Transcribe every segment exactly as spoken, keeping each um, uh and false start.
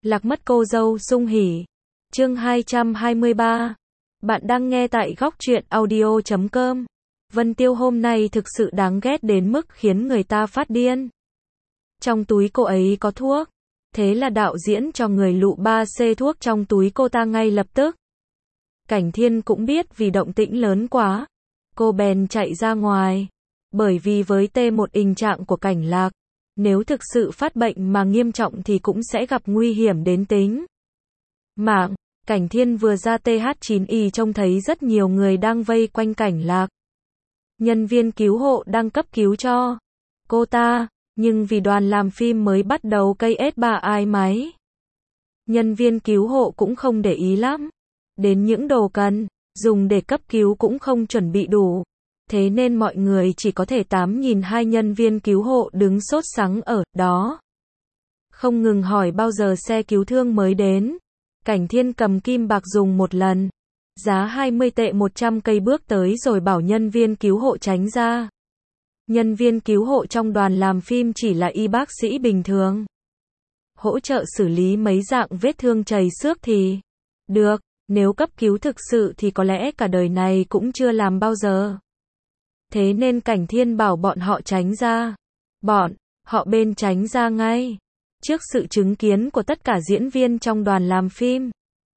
Lạc mất cô dâu sung hỉ. Chương hai trăm hai mươi ba. Bạn đang nghe tại góc truyện audio chấm com. Vân Tiêu hôm nay thực sự đáng ghét đến mức khiến người ta phát điên. Trong túi cô ấy có thuốc. Thế là đạo diễn cho người lụ ba xê thuốc trong túi cô ta ngay lập tức. Cảnh Thiên cũng biết vì động tĩnh lớn quá. Cô bèn chạy ra ngoài. Bởi vì với T một tình trạng của Cảnh Lạc, nếu thực sự phát bệnh mà nghiêm trọng thì cũng sẽ gặp nguy hiểm đến tính mạng. Cảnh Thiên vừa ra T H chín Y trông thấy rất nhiều người đang vây quanh Cảnh Lạc. Nhân viên cứu hộ đang cấp cứu cho cô ta, nhưng vì đoàn làm phim mới bắt đầu cây S ba ai máy. Nhân viên cứu hộ cũng không để ý lắm. Đến những đồ cần dùng để cấp cứu cũng không chuẩn bị đủ. Thế nên mọi người chỉ có thể tám nhìn hai nhân viên cứu hộ đứng sốt sắng ở đó. Không ngừng hỏi bao giờ xe cứu thương mới đến. Cảnh Thiên cầm kim bạc dùng một lần. Giá hai mươi tệ một trăm cây bước tới rồi bảo nhân viên cứu hộ tránh ra. Nhân viên cứu hộ trong đoàn làm phim chỉ là y bác sĩ bình thường. Hỗ trợ xử lý mấy dạng vết thương chảy xước thì được, nếu cấp cứu thực sự thì có lẽ cả đời này cũng chưa làm bao giờ. Thế nên Cảnh Thiên bảo bọn họ tránh ra. Bọn họ bên tránh ra ngay. Trước sự chứng kiến của tất cả diễn viên trong đoàn làm phim.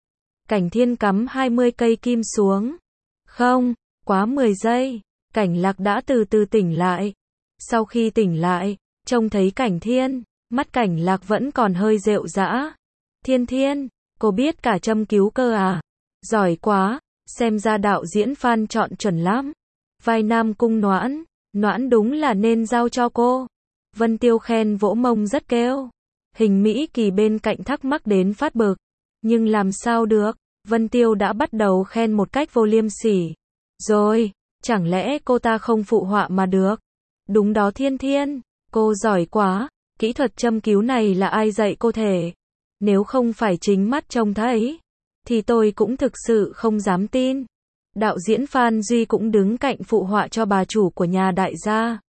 Cảnh Thiên cắm hai mươi cây kim xuống. Không, quá mười giây. Cảnh Lạc đã từ từ tỉnh lại. Sau khi tỉnh lại, trông thấy Cảnh Thiên, mắt Cảnh Lạc vẫn còn hơi rệu rã. Thiên Thiên, cô biết cả châm cứu cơ à? Giỏi quá, xem ra đạo diễn Phan chọn chuẩn lắm. Vai Nam Cung Noãn, Noãn đúng là nên giao cho cô. Vân Tiêu khen vỗ mông rất kêu. Hình Mỹ Kỳ bên cạnh thắc mắc đến phát bực. Nhưng làm sao được, Vân Tiêu đã bắt đầu khen một cách vô liêm sỉ. Rồi, chẳng lẽ cô ta không phụ họa mà được? Đúng đó Thiên Thiên, cô giỏi quá, kỹ thuật châm cứu này là ai dạy cô thể? Nếu không phải chính mắt trông thấy, thì tôi cũng thực sự không dám tin. Đạo diễn Phan Duy cũng đứng cạnh phụ họa cho bà chủ của nhà đại gia.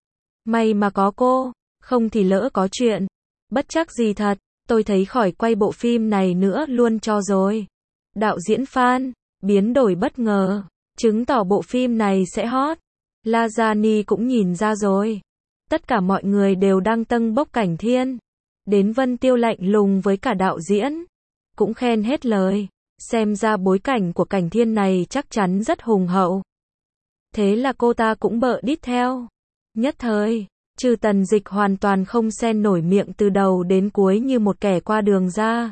May mà có cô, không thì lỡ có chuyện. Bất chắc gì thật, tôi thấy khỏi quay bộ phim này nữa luôn cho rồi. Đạo diễn Phan, biến đổi bất ngờ, chứng tỏ bộ phim này sẽ hot. Lajani cũng nhìn ra rồi. Tất cả mọi người đều đang tâng bốc Cảnh Thiên. Đến Vân Tiêu lạnh lùng với cả đạo diễn. Cũng khen hết lời. Xem ra bối cảnh của Cảnh Thiên này chắc chắn rất hùng hậu. Thế là cô ta cũng bợ đít theo. Nhất thời, trừ Tần Dịch hoàn toàn không xen nổi miệng từ đầu đến cuối như một kẻ qua đường ra.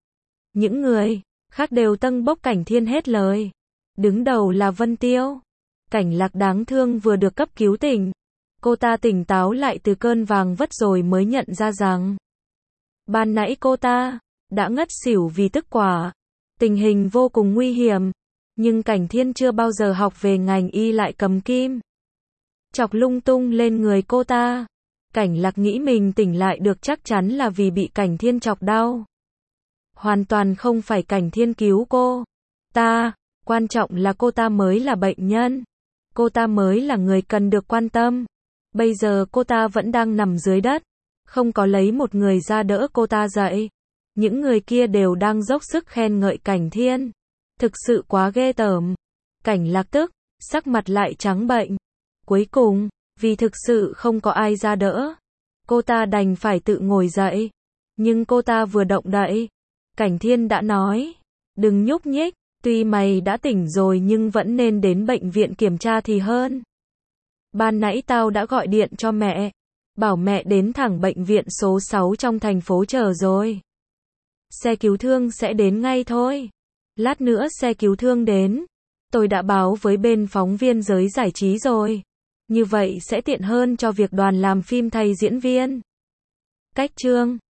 Những người khác đều tâng bốc Cảnh Thiên hết lời. Đứng đầu là Vân Tiêu. Cảnh Lạc đáng thương vừa được cấp cứu tỉnh. Cô ta tỉnh táo lại từ cơn vàng vất rồi mới nhận ra rằng ban nãy cô ta đã ngất xỉu vì tức quả. Tình hình vô cùng nguy hiểm. Nhưng Cảnh Thiên chưa bao giờ học về ngành y lại cầm kim chọc lung tung lên người cô ta. Cảnh Lạc nghĩ mình tỉnh lại được chắc chắn là vì bị Cảnh Thiên chọc đau. Hoàn toàn không phải Cảnh Thiên cứu cô ta. Quan trọng là cô ta mới là bệnh nhân. Cô ta mới là người cần được quan tâm. Bây giờ cô ta vẫn đang nằm dưới đất. Không có lấy một người ra đỡ cô ta dậy. Những người kia đều đang dốc sức khen ngợi Cảnh Thiên. Thực sự quá ghê tởm. Cảnh Lạc tức, sắc mặt lại trắng bệnh. Cuối cùng, vì thực sự không có ai ra đỡ, cô ta đành phải tự ngồi dậy. Nhưng cô ta vừa động đậy, Cảnh Thiên đã nói, đừng nhúc nhích, tuy mày đã tỉnh rồi nhưng vẫn nên đến bệnh viện kiểm tra thì hơn. Ban nãy tao đã gọi điện cho mẹ, bảo mẹ đến thẳng bệnh viện số sáu trong thành phố chờ rồi. Xe cứu thương sẽ đến ngay thôi. Lát nữa xe cứu thương đến. Tôi đã báo với bên phóng viên giới giải trí rồi. Như vậy sẽ tiện hơn cho việc đoàn làm phim thay diễn viên. Cách chương